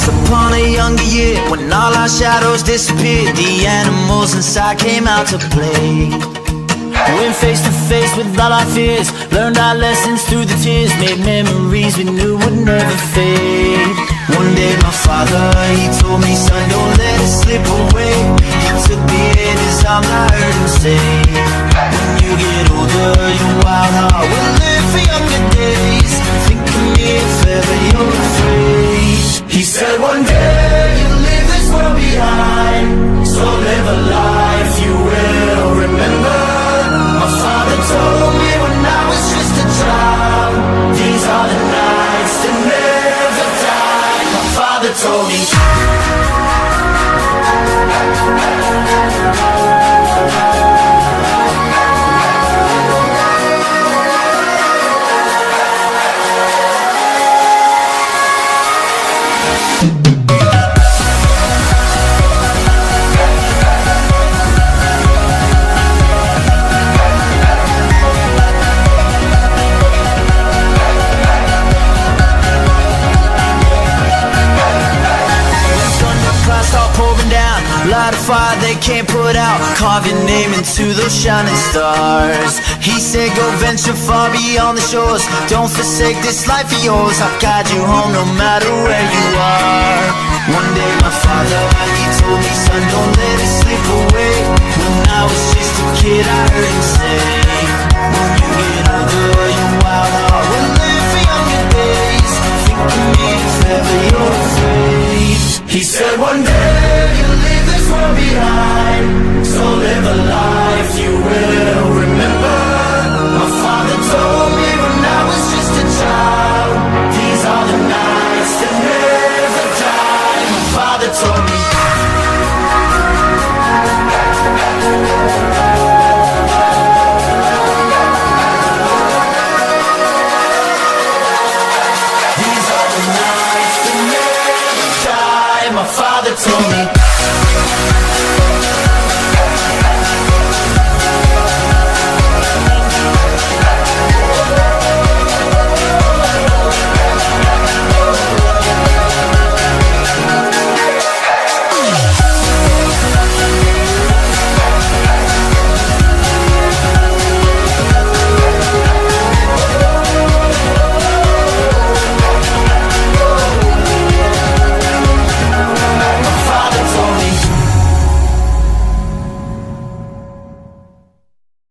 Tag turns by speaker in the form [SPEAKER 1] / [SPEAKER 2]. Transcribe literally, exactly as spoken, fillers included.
[SPEAKER 1] Once upon a younger year, when all our shadows disappeared, the animals inside came out to play. Went face to face with all our fears, learned our lessons through the tears, made memories we knew would never fade. One day my father, he told me, son, don't let it slip away. He took me in his arms, I heard him say, when you get older, your wild heart will live for younger days. Think of me if ever you're afraid. He said one day you'll leave this world behind, so live a life you will remember. My father told me when I was just a child, these are the nights that never die. My father told me. Light a fire they can't put out, carve your name into those shining stars. He said go venture far beyond the shores, don't forsake this life of yours. I'll guide you home no matter where you are. One day my father, he told me, son, don't let it slip away. When I was just a kid I heard him say, when